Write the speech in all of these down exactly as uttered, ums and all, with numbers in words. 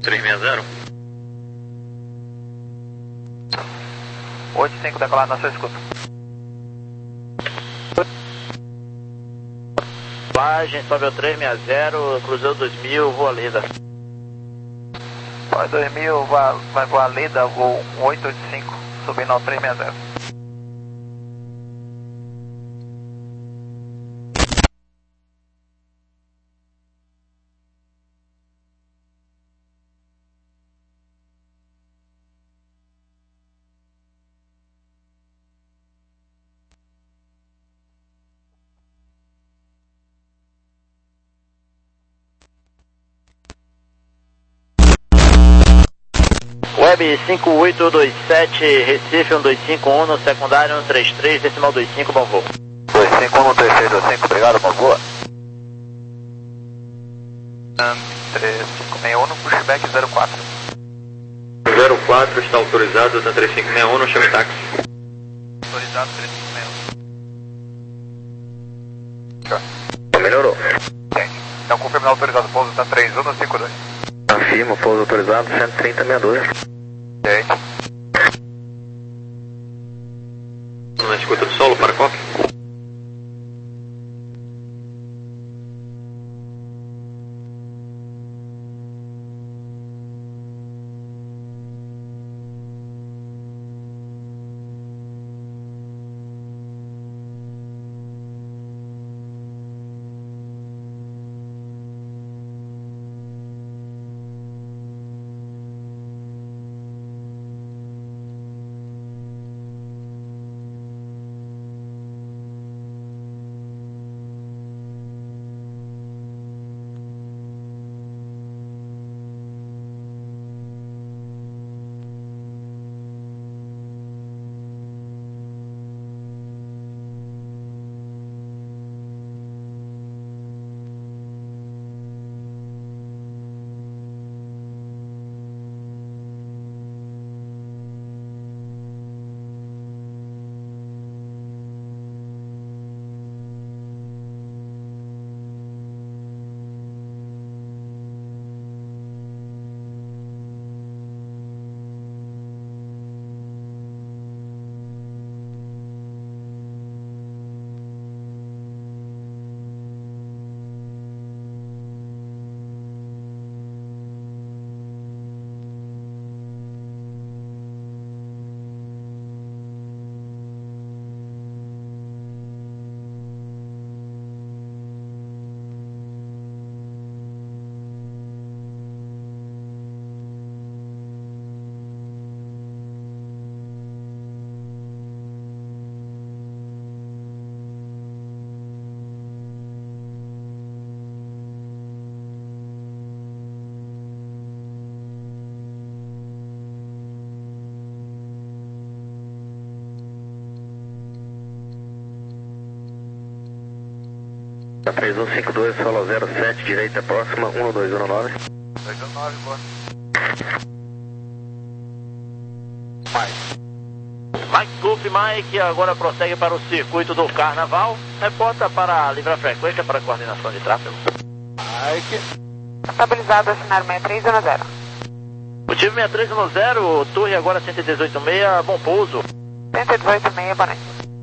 três seis zero. oito cinco decolado na sua escuta. Flagem, sobe ao três seis zero, Cruzeiro dois mil, voa Leda. Vai dois mil, vai, vai voar Leda, voo um oito oito cinco, subindo ao três seis zero. Web cinco oito dois sete, Recife um dois cinco um, no secundário um três três, decimal dois cinco, bom voo. dois cinco um, três seis dois cinco, obrigado, bom voo. três cinco seis um, pushback zero quatro. zero quatro está autorizado, tá três cinco seis um, não chame táxi. Autorizado três cinco seis um. Tchau. Melhorou. Entendi. Então confirma autorizado, pouso tá três um cinco dois. Afirma, pouso autorizado, cento e trinta, sessenta e dois. Entendi. Na escuta do solo, para coque. três um cinco dois, solo zero sete, direita próxima, um dois um nove. dois um nove, boa. Mike. Mike Gulf, Mike, agora prossegue para o circuito do Carnaval. Reporta para a livre a frequência para a coordenação de tráfego. Mike. Estabilizado, assinar seis três um zero. Motivo seis três um zero, torre agora cento e dezoito seis, bom pouso. cento e dezoito seis, boa noite.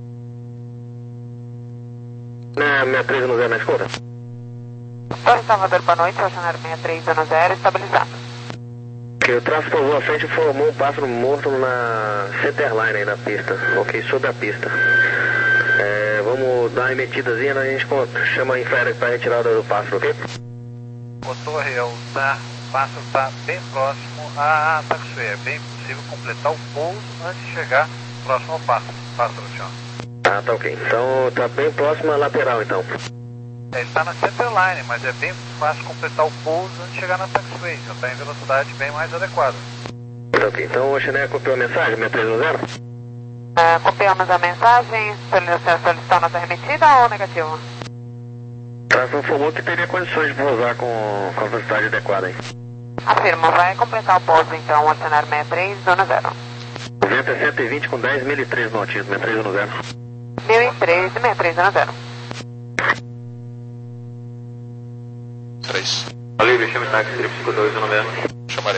Na seis três um zero na escuta. Torre Salvador, boa noite, assinar seis três um zero, estabilizado. Que o tráfego por à frente formou um pássaro morto na centerline aí na pista, ok, sobre a pista. É, vamos dar uma remetidazinha, a gente chama a infere para retirada do pássaro, ok? O Torre, o pássaro está bem próximo à taxiway, é bem possível completar o pouso antes de chegar próximo ao pássaro, pássaro, senhor. Ah, tá ok, então tá bem próximo à lateral então. É, está na centerline, mas é bem fácil completar o pouso antes de chegar na taxiway, já está em velocidade bem mais adequada. Tá ok, então o Chiné copiou a mensagem, seis três um zero? Uh, copiamos a mensagem, solicitou nossa remetida ou negativo? O tráfego informou que teria condições de pousar com, com a velocidade adequada aí. Afirmo, vai completar o pouso então, acionar seis três um zero. O vento é cento e vinte com dez, mil e três no altismo, seis três um zero. mil e três, seis três um zero. três. Valeu, chama o táxi, três cinco dois um zero. chamarei.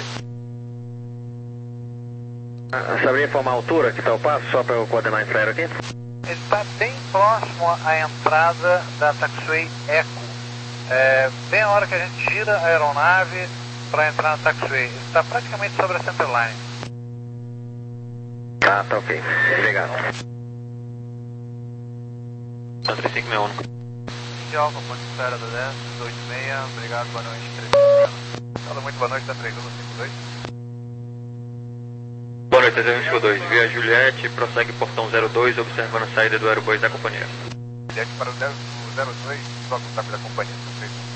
Ah, saberia informar a altura que está o passo, só para eu coordenar em flare aqui? Ele está bem próximo à entrada da taxiway Eco. É, bem a hora que a gente gira a aeronave para entrar na taxiway. Ele está praticamente sobre a centerline. Ah, tá ok. Obrigado. três cinco seis um. De Alfa, ponto de espera do dez, oito seis, obrigado, boa noite. três Fala muito, boa noite, da três um cinco dois. Boa noite, três um cinco dois. Via Juliette, prossegue portão zero dois, observando a saída do Aerobus da companhia. Juliette para o zero dois, toca o tap da companhia. três um.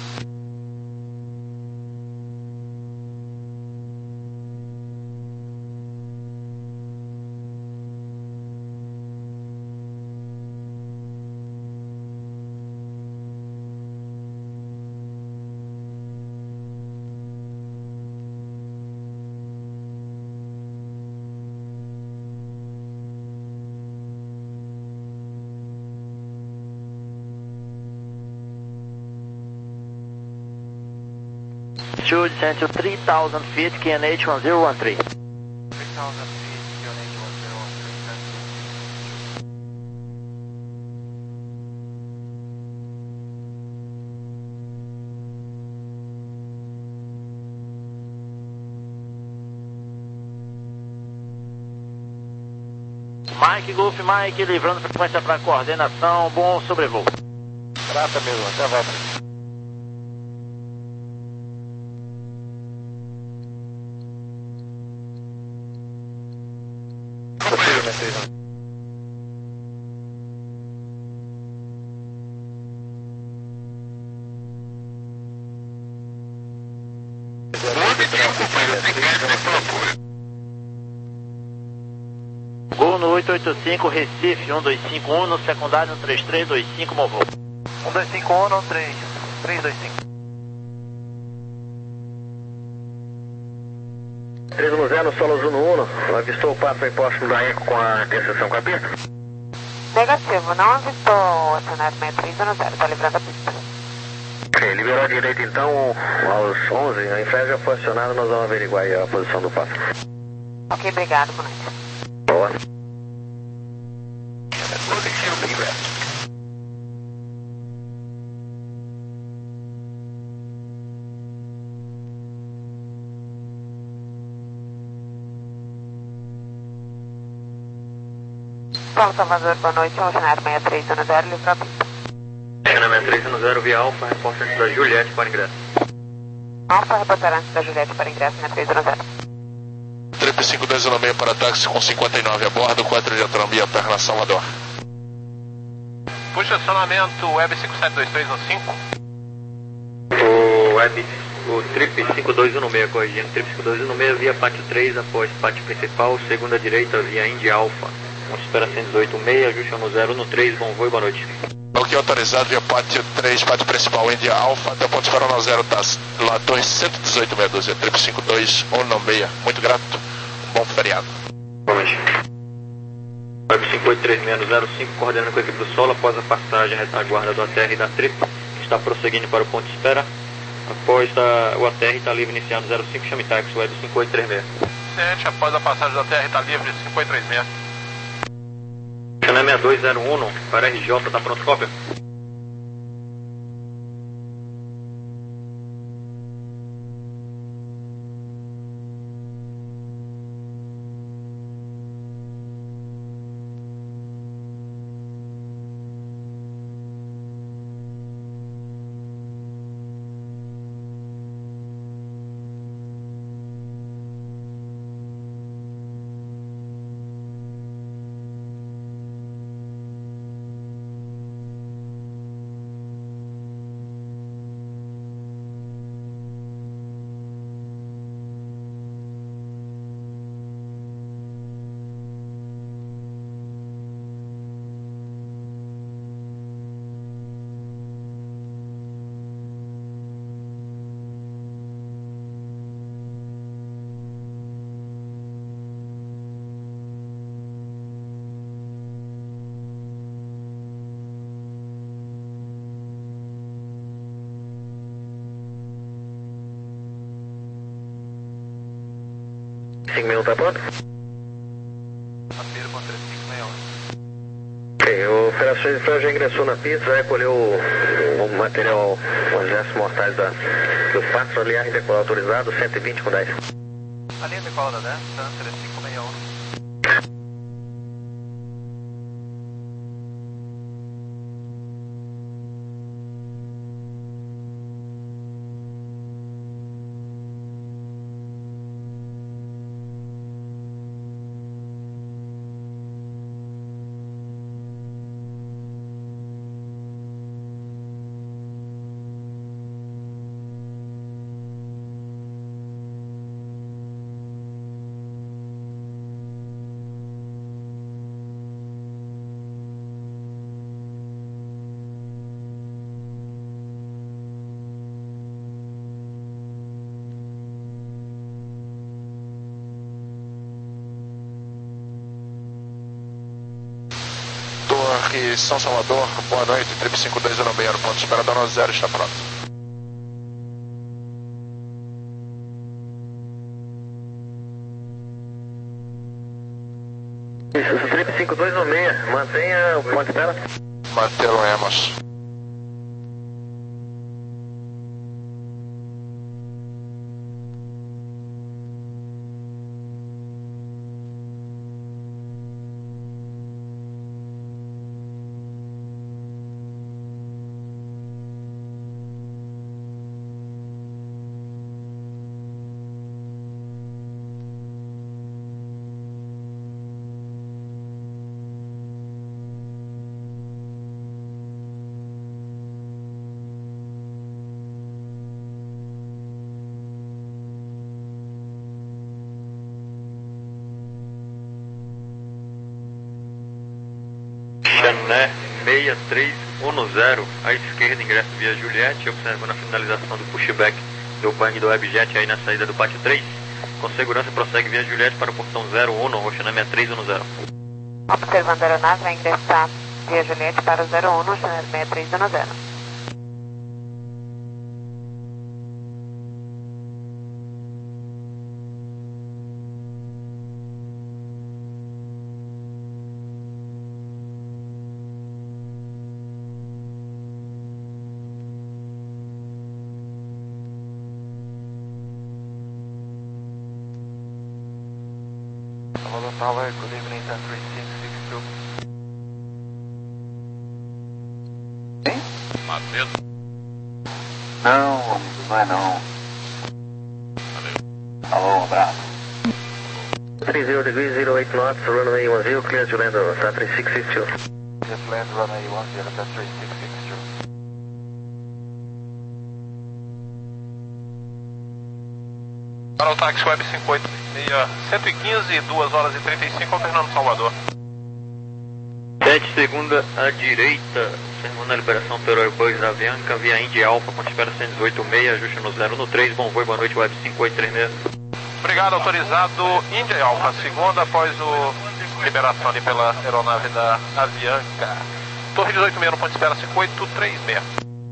Two descend to three thousand feet, K N H one zero one three. three thousand feet, Q N H one zero one three. Mike, Golf Mike, livrando frequência para coordenação, bom sobrevoo. Trata mesmo, até a volta. Gol no oito oito cinco, Recife, um dois cinco um, no secundário, um três três dois cinco, movou. um dois cinco um, um três, três dois cinco. três um zero, solo Juno um, avistou o passo aí próximo da Eco com a interseção com a pista? Negativo, não avistou o cenário três um zero, está livrando a pista. Ok, liberou a direita então aos onze, a infra já foi acionada, nós vamos averiguar aí a posição do passo. Ok, obrigado, boa noite. Boa. Paulo Salvador, boa noite, um cenário seis três um zero, livrou a pista. seis três um zero, via Alfa, repórter antes da Juliette para ingresso. Alfa, reportar antes da Juliette para ingresso, seis três um zero. Trip cinco dois um seis para táxi com cinquenta e nove a bordo, quatro de autonomia, perna Salvador. Puxa acionamento Web cinco sete dois três um cinco. O Web, o Trip cinco dois um seis, corrigindo, Trip cinco dois um seis, via pátio três, após pátio principal, segunda direita, via Indy Alfa. Vamos esperar cento e dezoito seis, ajuste no zero no três, bom voo e boa noite. Ok, autorizado via pátio três, pátio principal, India Alfa, até o ponto esperar no zero, tá lá dois, cento e dezoito meia dúzia, Trip cinco dois um seis, muito grato, um bom feriado. Boa noite. Web cinco oito três seis zero cinco, coordenando com a equipe do solo, após a passagem à retaguarda do A T R da Trip, está prosseguindo para o ponto de espera. Após a, o A T R está livre iniciando zero cinco, chame táxi, Web cinco oito três seis. Gente, após a passagem do A T R está livre, cinco oito três seis. Channel seis dois zero um, para R J, está pronto, cópia? cinco mil tá pronto? Afira com três cinco seis um. Ok, o Operações de Fran já ingressou na pista, já recolheu o, o material, os gestos mortais da, do Fastro, ali, a decolar autorizado, cento e vinte com dez. A linha decola da dez, Fran três cinco seis um. Torre São Salvador, boa noite, trip cinco dois zero seis, ponto de espera, dona zero, está pronto. Isso, trip cinco dois zero seis, mantenha o ponto de espera. Mantê-lo-emos. Chané seis três um zero, à esquerda, ingresso via Juliette, observando a finalização do pushback do bang do Webjet aí na saída do pátio três. Com segurança prossegue via Juliette para o portão zero um, Roxané seis três um zero. Observando a aeronave, vai ingressar via Juliette para o zero um, Roxané seis três um zero. Salvador Tower, good evening, ten three six six two. Sim? Matheus? Não, não é não. Alô, um abraço. trinta degrees, zero eight knots, runway one zero, clear to land on three six six two. Just land runway one zero, three six six two. Para o táxi Web cinco oito seis, cento e quinze, duas horas e trinta e cinco, alternando Salvador. sete segunda à direita, observando a liberação pelo Airbus da Avianca, via Indy Alpha, ponto espera cento e dezoito seis, ajuste no zero no três, bom voo, boa noite, Web cinco oito três seis. Obrigado, autorizado Indy Alpha, segunda após o liberação ali pela aeronave da Avianca. Torre dezoito seis, no ponto de espera cinco oito três seis.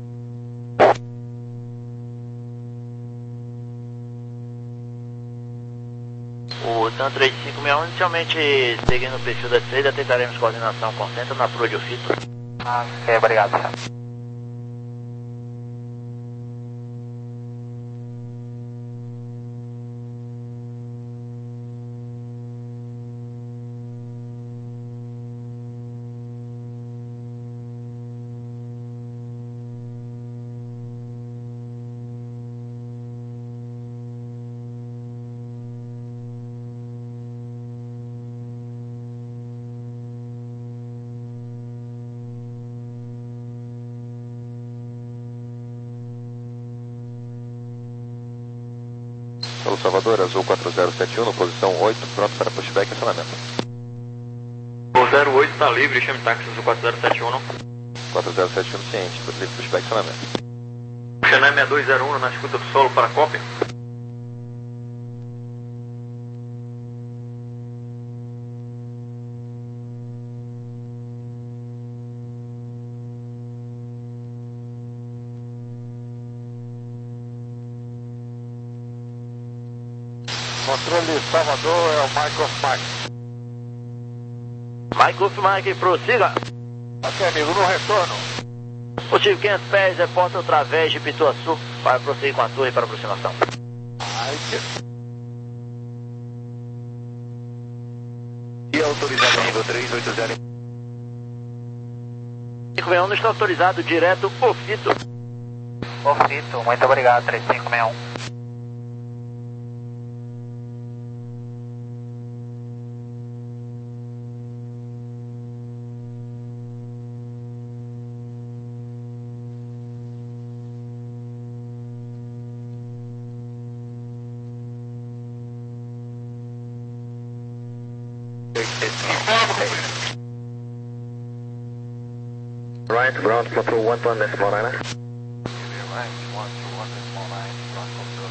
O TAM três cinco seis um, inicialmente seguindo o perfil da saída, tentaremos coordenação com o centro na Pro de Ofito. Ah, ok, obrigado. Pelo Salvador, Azul quatro zero sete um, posição oito, pronto para pushback e acionamento. O zero oito está livre, chame táxi Azul quatro zero sete um. quatro zero sete um ciente, livre pushback e acionamento. Xané seis dois zero um na escuta do solo para cópia. Controle Salvador, é o Michael Mike. Michael Mike, prossiga. Ok, amigo, no retorno. Motivo quinhentos pés, reporta outra vez de Pituaçu para prosseguir com a torre para aproximação. Ai, que... E autorizado nível três oito zero. cinco seis um não está autorizado, direto Ofito. Ofito, muito obrigado, três cinco seis um. Right, ground control one one decimal nine. Right, one two one decimal nine, ground control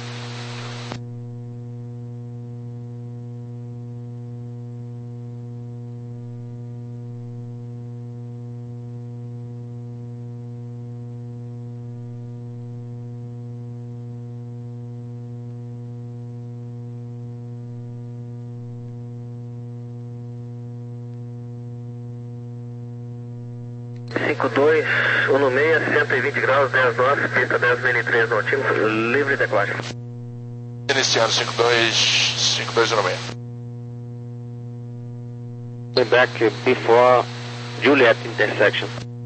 cinco dois, um no seis, cento e vinte graus, dez nós, pista dez mil e três notímetros, livre decolagem. Iniciando cinco dois, cinco dois um seis. Back before Juliet intersection.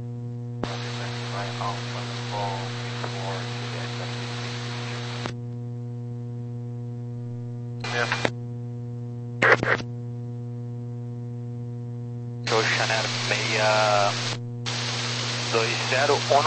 Oceaner meia dois zero um.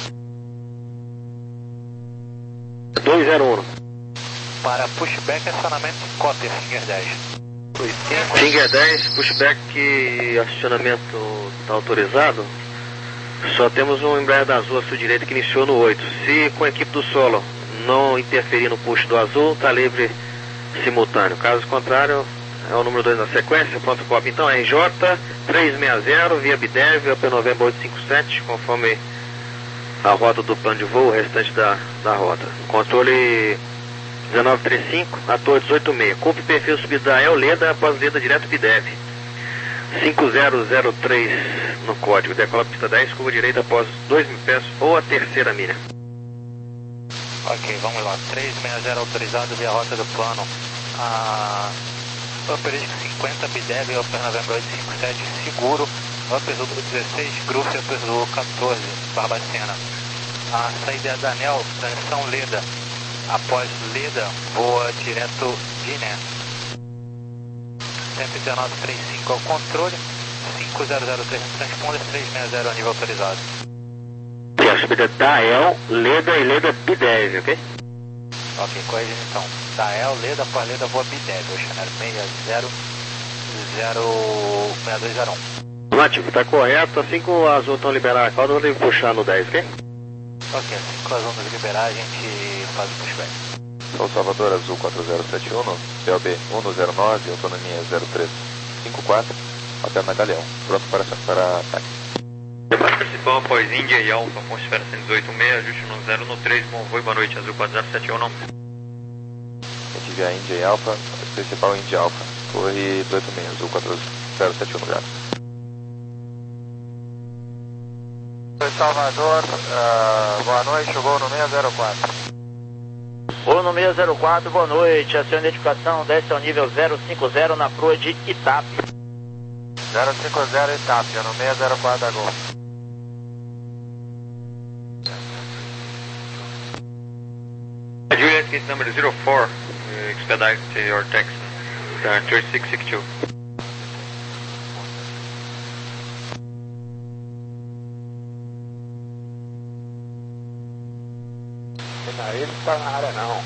dois zero um. Para pushback, acionamento cópia, Finger dez. Finger dez, pushback, acionamento está autorizado. Só temos um Embraer azul à sua direita que iniciou no oito. Se com a equipe do solo não interferir no push do azul, está livre simultâneo. Caso contrário, é o número dois na sequência. Pronto, copy. Então, R J trezentos e sessenta, via Bidev, Up November oito cinco sete, conforme a rota do plano de voo, o restante da, da rota. Controle dezenove trinta e cinco, a torre dezoito seis. Cumpre perfil subido da El Leda após Leda direto Bidev. cinco zero zero três no código. Decola pista dez, curva direita após dois mil pés ou a terceira milha. Ok, vamos lá. trezentos e sessenta autorizado via rota do plano. Ah, Upper cinquenta, Bidev, Upper November oito cinco sete, seguro. Upper Zulu dezesseis, Groove, Upper Zulu quatorze, Barbacena. A saída da ANEL, transição Leda. Após Leda, voa direto Guiné. cento e dezenove trinta e cinco ao controle, cinco zero zero três no transponder, trezentos e sessenta a nível autorizado. E a subida da El, Leda e Leda Bidev, ok? Ok, corrigir então. Da El, Leda, após Leda, voa Bidev, Oceaner seis zero zero seis dois zero um. Nativo, está correto. Assim que o azul estão liberar a cauda, eu devo puxar no dez, ok? Ok, assim que o azul nos liberar, a gente faz o pushback. São Salvador Azul quatro zero sete um, C O B um zero nove, autonomia zero três cinco quatro, alterna Galeão. Pronto para, para ataque. Debate principal após Índia e Alfa, atmosfera cento e dezoito seis, ajuste no zero no três, bom voo e boa noite, Azul quatro zero sete um, não. A gente via Índia e Alfa, principal Índia Alfa, torre dezoito seis, Azul quatro zero sete um, graças. Oi, Salvador, uh, boa noite, chegou no seis zero quatro. Voo no seis zero quatro, boa noite, a sua identificação desce ao nível zero cinco zero na proa de Itape. zero cinco zero Itape, no seis zero quatro da Gol. Juliet, case number zero four, uh, expedite your taxi, uh, three six six two. Ele não está na área não.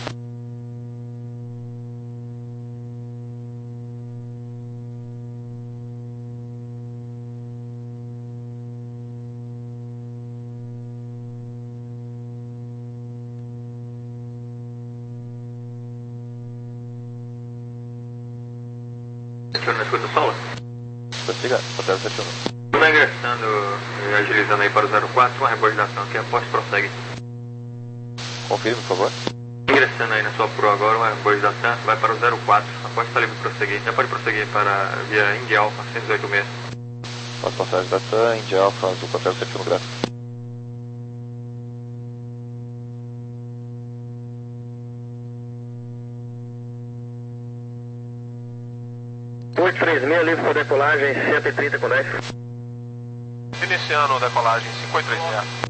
Senhor, na escuta solo? Prossiga, hotel sete um. Estou ingressando e agilizando aí para o zero quatro, uma rebordação aqui, após prossegue. Confirme, por favor. Ingressando descendo aí na sua proa agora, o Airbus da TAM vai para o zero quatro, após estar livre prosseguir. Já pode prosseguir para via Indy Alpha cento e oitenta e seis. Após passagem da TAM, Indy Alpha, Azul quatro zero sete um, gráfico. oito três seis, livre para decolagem, cento e trinta com dez. Iniciando decolagem cinco oito três seis.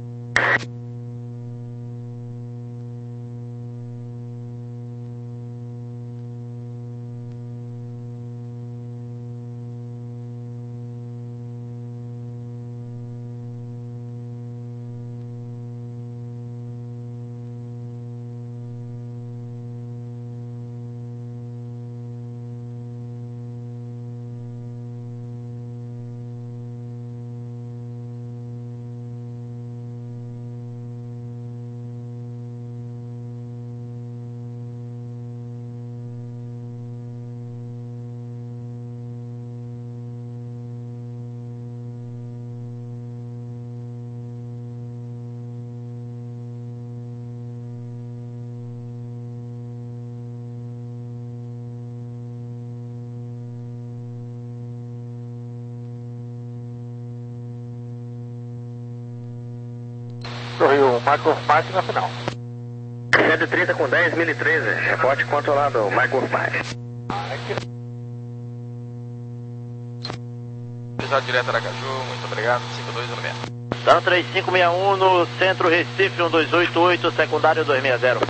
Correu Michael Park na final. cento e trinta com dez, mil e treze. Reporte controlado, Michael Park. Pisada direta Aracaju, muito obrigado, cinco dois zero seis. Tá no três cinco seis um no centro Recife um dois oito oito, secundário dois seis zero.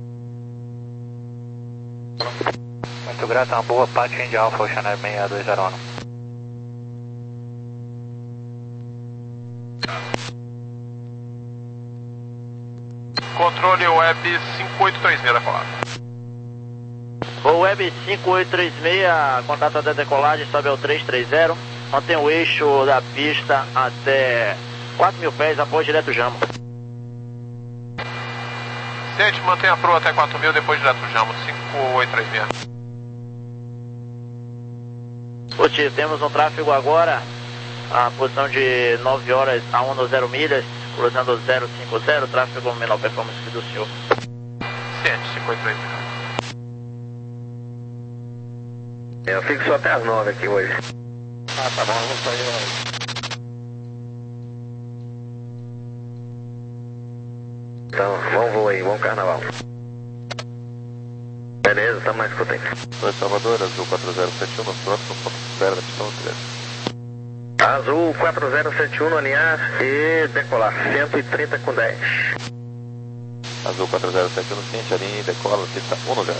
Muito grato, uma boa parte de Alfa, Ocean Air seis dois zero um. Controle Web cinco oito três seis da colada. O Web cinco oito três seis, contato da decolagem, sobe ao três três zero. Mantém o eixo da pista até quatro mil pés após direto jamo. Ciente, mantém a proa até quatro mil, depois direto jamo, cinco oito três seis. Putz, temos um tráfego agora, a posição de nove horas a zero milhas, cruzando zero cinco zero, tráfego menor performance do senhor. Ciente, cinco oito três seis. Eu fico só até as nove aqui hoje. Ah, tá bom, eu vou sair hoje. Então, bom voo aí, bom carnaval. Beleza, estamos na escuta aí. dois Salvador, Azul quatro zero sete um, no próximo ponto de espera da pistão três. Azul quatro zero sete um no alinhar e decolar, cento e trinta com dez. Azul quatro zero sete um no ciente, alinha e decola, pista um no zero.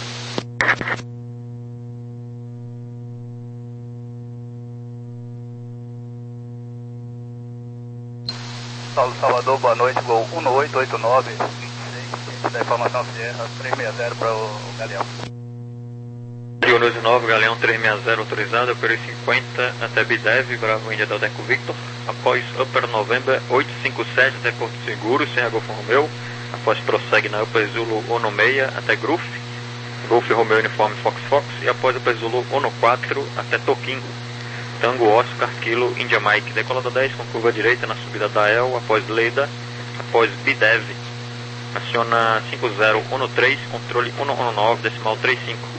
Saulo Salvador, boa noite, gol um oito oito nove, vinte e seis, da informação Sierra, três seis zero para o Galeão. Rio dois nove, Galeão três seis zero autorizado, operei cinquenta até Bidev, Bravo Índia Delta Eco Victor, após Upper November oito cinco sete até Porto Seguro, sem a Golfo Romeu, após prossegue na Upper Zulu Ono seis até Gruf, Golf Romeu Uniforme Fox Fox, e após Upper Zulu Ono quatro até Toquim, Tango Oscar Kilo India Mike, decolada dez com curva direita na subida da El, após Leda, após Bidev, aciona cinco zero um três, controle um um nove, decimal trinta e cinco.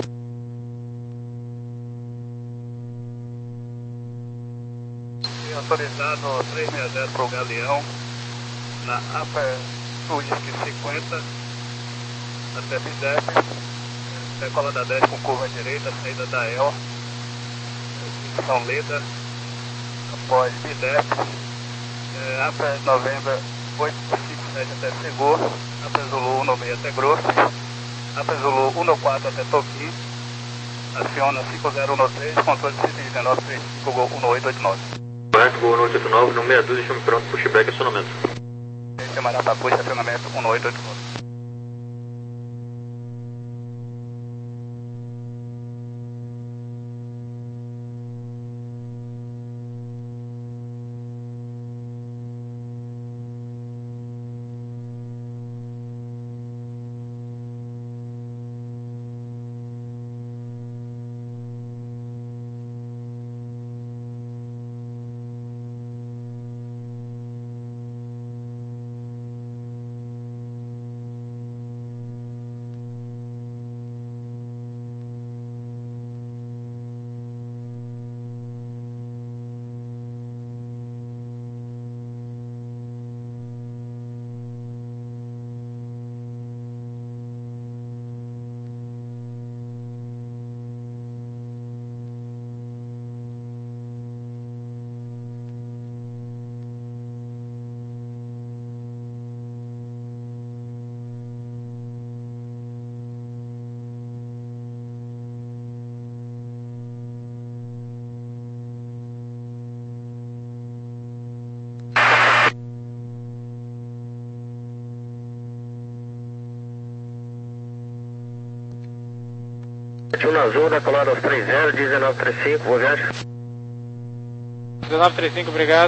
Autorizado três seis zero para o Galeão, na Upper Whisky cinquenta até Bidev, decolada dez com curva direita, saída da El, São Leda, após Bidev, é, Upper November oito cinco sete até Seguro, Upper Zulu um seis até Grosso, Upper Zulu um quatro até Toquim, aciona cinco zero um três, controle cento e dezenove, trinta e cinco, gol um oito oito nove. Correto, gol um oito oito nove, no meia dúzia, chame pronto, pushback, acionamento. Camarada Puxa, acionamento um oito oito nove. sete um azul, decolado aos três zero, dezenove trinta e cinco, boa viagem. dezenove trinta e cinco, obrigado.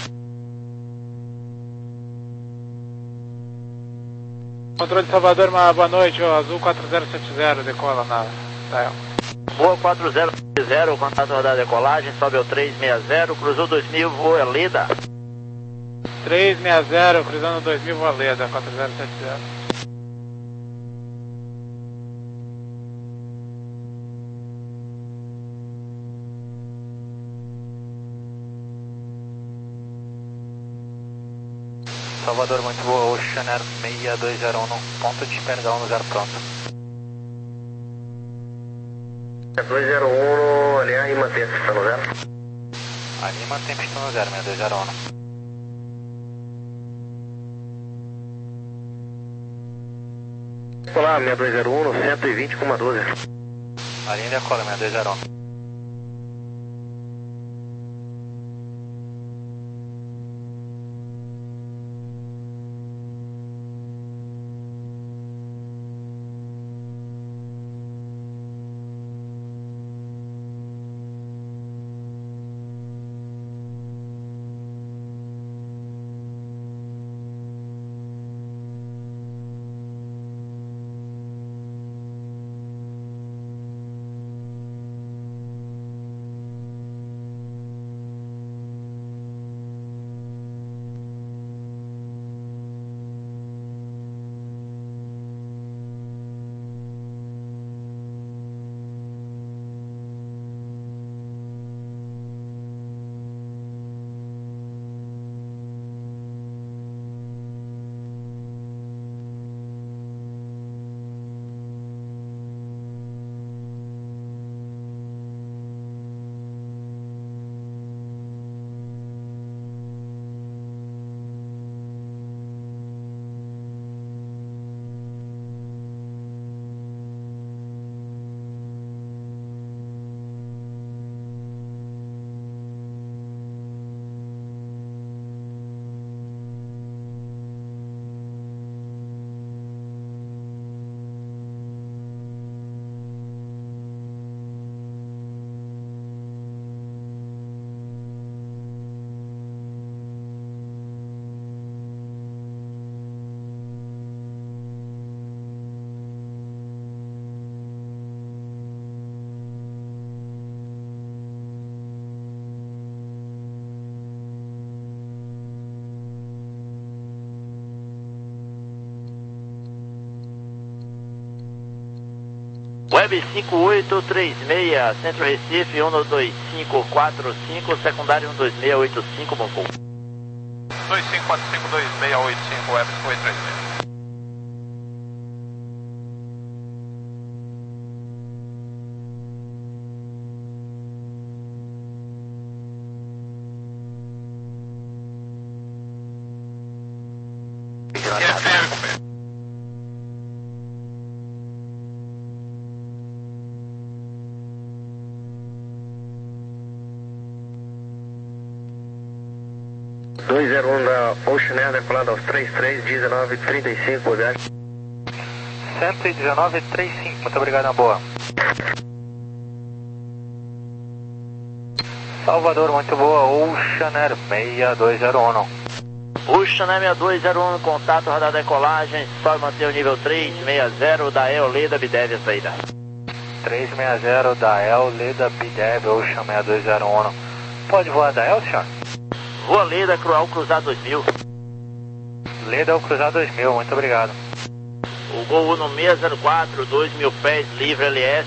Controle de Salvador, uma boa noite, ó, azul quatro zero sete zero, decola na Dial. Boa quatro zero sete zero, contato rodar decolagem, sobe ao três seis zero, cruzou dois mil, voa Leda. três seis zero, cruzando dois mil, voa Leda, quatro zero sete zero. Salvador, muito boa, Ocean Air seis dois zero um, ponto de espera da um zero pronto. dois zero um, aliás, e mantém a pista no zero. Ali mantém pista no zero, seis dois zero um. Olá, seis dois zero um, cento e vinte, doze. A linha decola, seis dois zero um. Web cinco oito três seis, Centro Recife, um dois cinco quatro cinco, secundário um dois seis oito cinco, Mocou. dois cinco quatro cinco dois seis oito cinco, Web cinco oito três seis. dois zero um da Ocean Air, decolado aos três três, dezenove trinta e cinco, boa viagem. cento e dezenove trinta e cinco, muito obrigado, na boa. Salvador, muito boa, Ocean Air seis dois zero um. Ocean Air seis dois zero um, contato, radar decolagem, só manter o nível três seis zero da El Leda Bidev, a saída. três seis zero da El Leda Bidev, Ocean seis dois zero um. Pode voar da El, senhor? Voa Leda, ao cruzar dois mil. Leda ao cruzar dois mil, muito obrigado. O Gol Uno seis zero quatro, dois mil pés, livre L S,